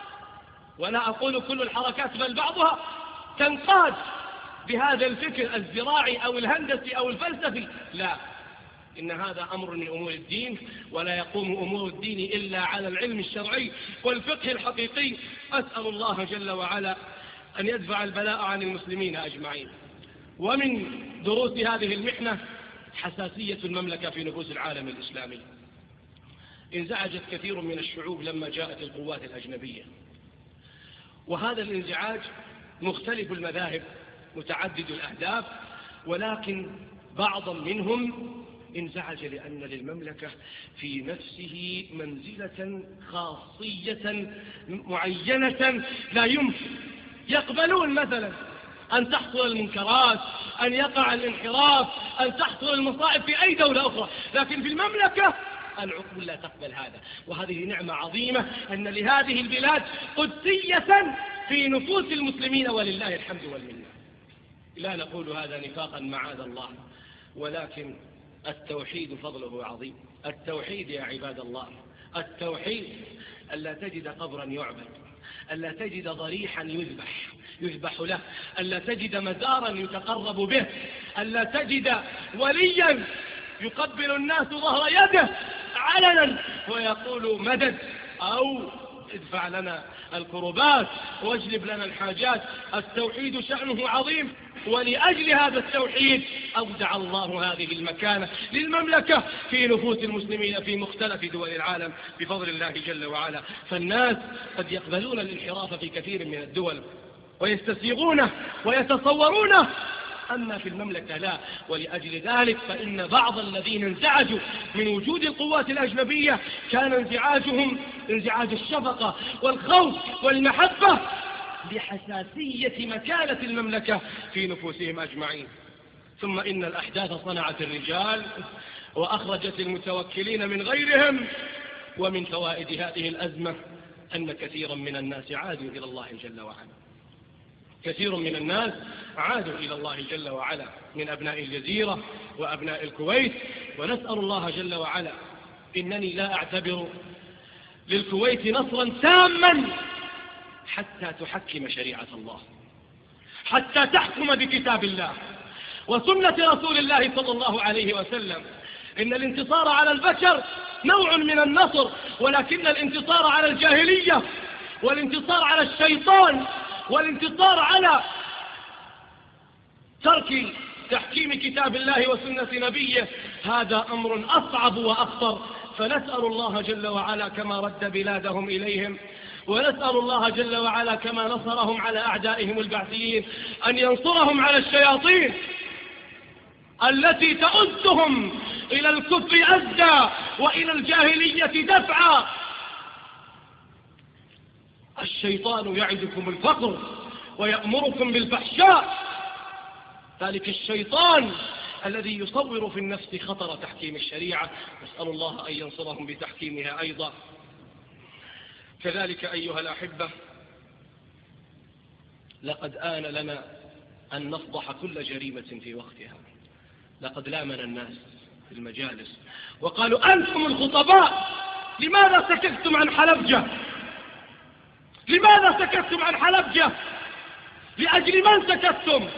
Speaker 1: ولا أقول كل الحركات بل بعضها تنقاد بهذا الفكر الزراعي أو الهندسي أو الفلسفي، لا. إن هذا أمر من أمور الدين، ولا يقوم أمور الدين إلا على العلم الشرعي والفقه الحقيقي. أسأل الله جل وعلا أن يدفع البلاء عن المسلمين أجمعين. ومن دروس هذه المحنة حساسية المملكة في نفوس العالم الإسلامي. انزعجت كثير من الشعوب لما جاءت القوات الأجنبية، وهذا الانزعاج مختلف المذاهب متعدد الأهداف، ولكن بعضا منهم انزعج لأن للمملكة في نفسه منزلة خاصية معينة لا يمكن. يقبلون مثلا أن تحصل المنكرات، أن يقع الانحراف، أن تحصل المصائب في أي دولة أخرى، لكن في المملكة العقول لا تقبل هذا. وهذه نعمة عظيمة أن لهذه البلاد قدسية في نفوس المسلمين، ولله الحمد والمنة. لا نقول هذا نفاقا معاذ الله، ولكن التوحيد فضله عظيم. التوحيد يا عباد الله، التوحيد ألا تجد قبرا يعبد، ألا تجد ضريحا يذبح له، ألا تجد مزارا يتقرب به، ألا تجد وليا يقبل الناس ظهر يده علنا ويقول مدد أو ادفع لنا الكربات واجلب لنا الحاجات. التوحيد شأنه عظيم، ولأجل هذا التوحيد أودع الله هذه المكانة للمملكة في نفوس المسلمين في مختلف دول العالم بفضل الله جل وعلا. فالناس قد يقبلون الانحراف في كثير من الدول ويستسيغونه ويتصورونه، أما في المملكة لا. ولأجل ذلك فإن بعض الذين انزعجوا من وجود القوات الأجنبية كان انزعاجهم انزعاج الشفقة والخوف والمحبة لحساسية مكانة المملكة في نفوسهم أجمعين. ثم إن الأحداث صنعت الرجال وأخرجت المتوكلين من غيرهم. ومن فوائد هذه الأزمة أن كثيرا من الناس عادوا إلى الله جل وعلا، كثير من الناس عادوا إلى الله جل وعلا من أبناء الجزيرة وأبناء الكويت. ونسأل الله جل وعلا، إنني لا أعتبر للكويت نصرا تاما حتى تحكم شريعة الله، حتى تحكم بكتاب الله وسنة رسول الله صلى الله عليه وسلم. إن الانتصار على البشر نوع من النصر، ولكن الانتصار على الجاهلية والانتصار على الشيطان والانتصار على ترك تحكيم كتاب الله وسنة نبيه هذا أمر أصعب وأخطر. فنسأل الله جل وعلا كما رد بلادهم إليهم، ونسأل الله جل وعلا كما نصرهم على أعدائهم البعثيين أن ينصرهم على الشياطين التي تؤدهم إلى الكفر أزا وإلى الجاهلية دفعا. الشيطان يعدكم الفقر ويأمركم بالفحشاء، ذلك الشيطان الذي يصور في النفس خطر تحكيم الشريعة. نسأل الله أن ينصرهم بتحكيمها أيضا. كذلك أيها الأحبة، لقد آن لنا أن نفضح كل جريمة في وقتها. لقد لامنا الناس في المجالس وقالوا أنتم الخطباء لماذا سكتتم عن حلبجة؟ لماذا سكتتم عن حلبجة؟ لأجل من سكتتم؟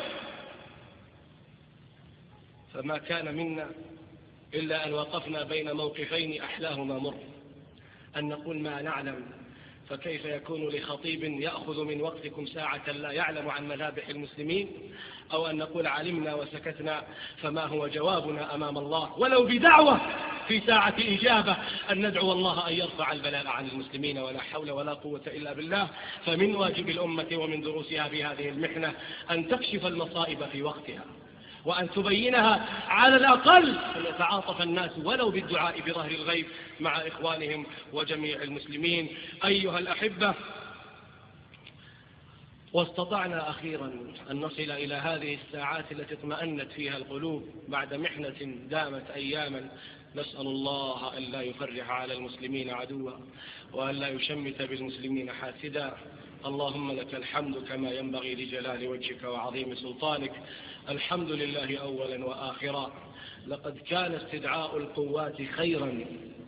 Speaker 1: فما كان منا إلا أن وقفنا بين موقفين أحلاهما مر، أن نقول ما نعلم، فكيف يكون لخطيب يأخذ من وقتكم ساعة لا يعلم عن مذابح المسلمين، أو أن نقول علمنا وسكتنا، فما هو جوابنا أمام الله ولو بدعوة في ساعة إجابة أن ندعو الله أن يرفع البلاء عن المسلمين، ولا حول ولا قوة إلا بالله. فمن واجب الأمة ومن دروسها في هذه المحنة أن تكشف المصائب في وقتها وأن تبينها، على الأقل أن يتعاطف الناس ولو بالدعاء بظهر الغيب مع إخوانهم وجميع المسلمين. أيها الأحبة، واستطعنا أخيرا أن نصل إلى هذه الساعات التي اطمأنت فيها القلوب بعد محنة دامت أياما. نسأل الله أن لا يفرح على المسلمين عدوا وأن لا يشمت بالمسلمين حاسدا. اللهم لك الحمد كما ينبغي لجلال وجهك وعظيم سلطانك. الحمد لله أولا وآخرا. لقد كان استدعاء القوات خيرا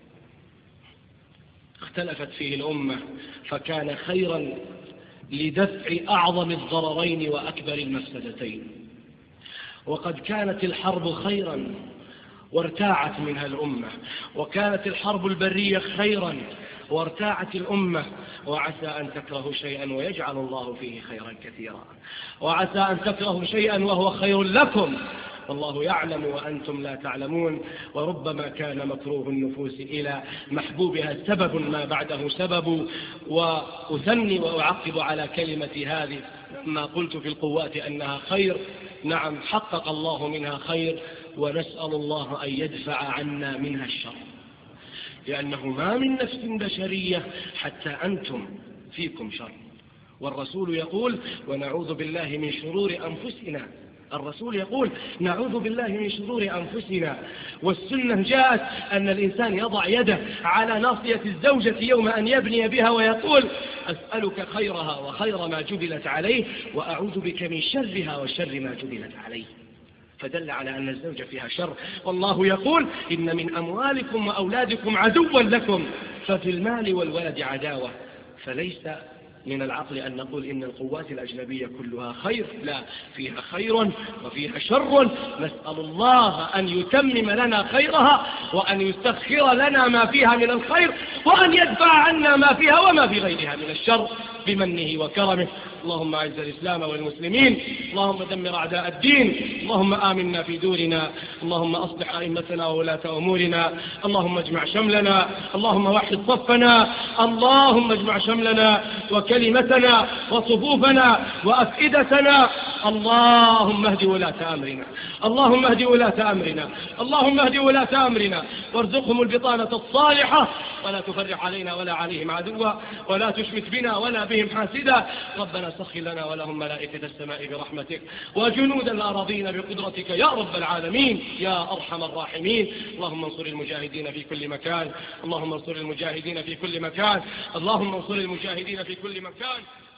Speaker 1: اختلفت فيه الأمة، فكان خيرا لدفع أعظم الضررين وأكبر المفسدتين. وقد كانت الحرب خيرا وارتاعت منها الأمة، وكانت الحرب البرية خيرا وارتاعت الأمة. وعسى أن تكرهوا شيئا ويجعل الله فيه خيرا كثيرا، وعسى أن تكرهوا شيئا وهو خير لكم والله يعلم وأنتم لا تعلمون. وربما كان مكروه النفوس إلى محبوبها سبب ما بعده سبب. وأثني وأعقب على كلمة هذه ما قلت في القوات أنها خير، نعم حقق الله منها خير، ونسأل الله أن يدفع عنا منها الشر، لأنه ما من نفس بشرية حتى أنتم فيكم شر. والرسول يقول ونعوذ بالله من شرور أنفسنا، الرسول يقول نعوذ بالله من شرور أنفسنا. والسنة جاءت أن الإنسان يضع يده على ناصية الزوجة يوم أن يبني بها ويقول أسألك خيرها وخير ما جبلت عليه، وأعوذ بك من شرها وشر ما جبلت عليه. فدل على أن الزوجة فيها شر. والله يقول إن من أموالكم وأولادكم عدوا لكم، ففي المال والولد عداوة. فليس من العقل أن نقول إن القوات الأجنبية كلها خير. لا، فيها خير وفيها شر. نسأل الله أن يتمم لنا خيرها، وأن يستخر لنا ما فيها من الخير، وأن يدفع عنا ما فيها وما في غيرها من الشر بمنه وكرمه. اللهم أعز الإسلام والمسلمين، اللهم دمر أعداء الدين، اللهم آمنا في دورنا، اللهم أصلح أئمتنا وولاة أمورنا، اللهم اجمع شملنا، اللهم وحد صفنا، اللهم اجمع شملنا وكلمتنا وصفوفنا وأفئدتنا. اللهم اهد ولاة أمرنا، اللهم اهد ولاة أمرنا، اللهم اهد ولاة أمرنا، وارزقهم البطانة الصالحة، ولا تفرح علينا ولا عليهم عدوا، ولا تشمت بنا ولا بهم حاسدا. ربنا سخر لنا ولهم ملائكة السماء برحمتك، وجنود الأراضين بقدرتك يا رب العالمين يا أرحم الراحمين. اللهم انصر المجاهدين في كل مكان، اللهم انصر المجاهدين في كل مكان، اللهم انصر المجاهدين في كل مكان.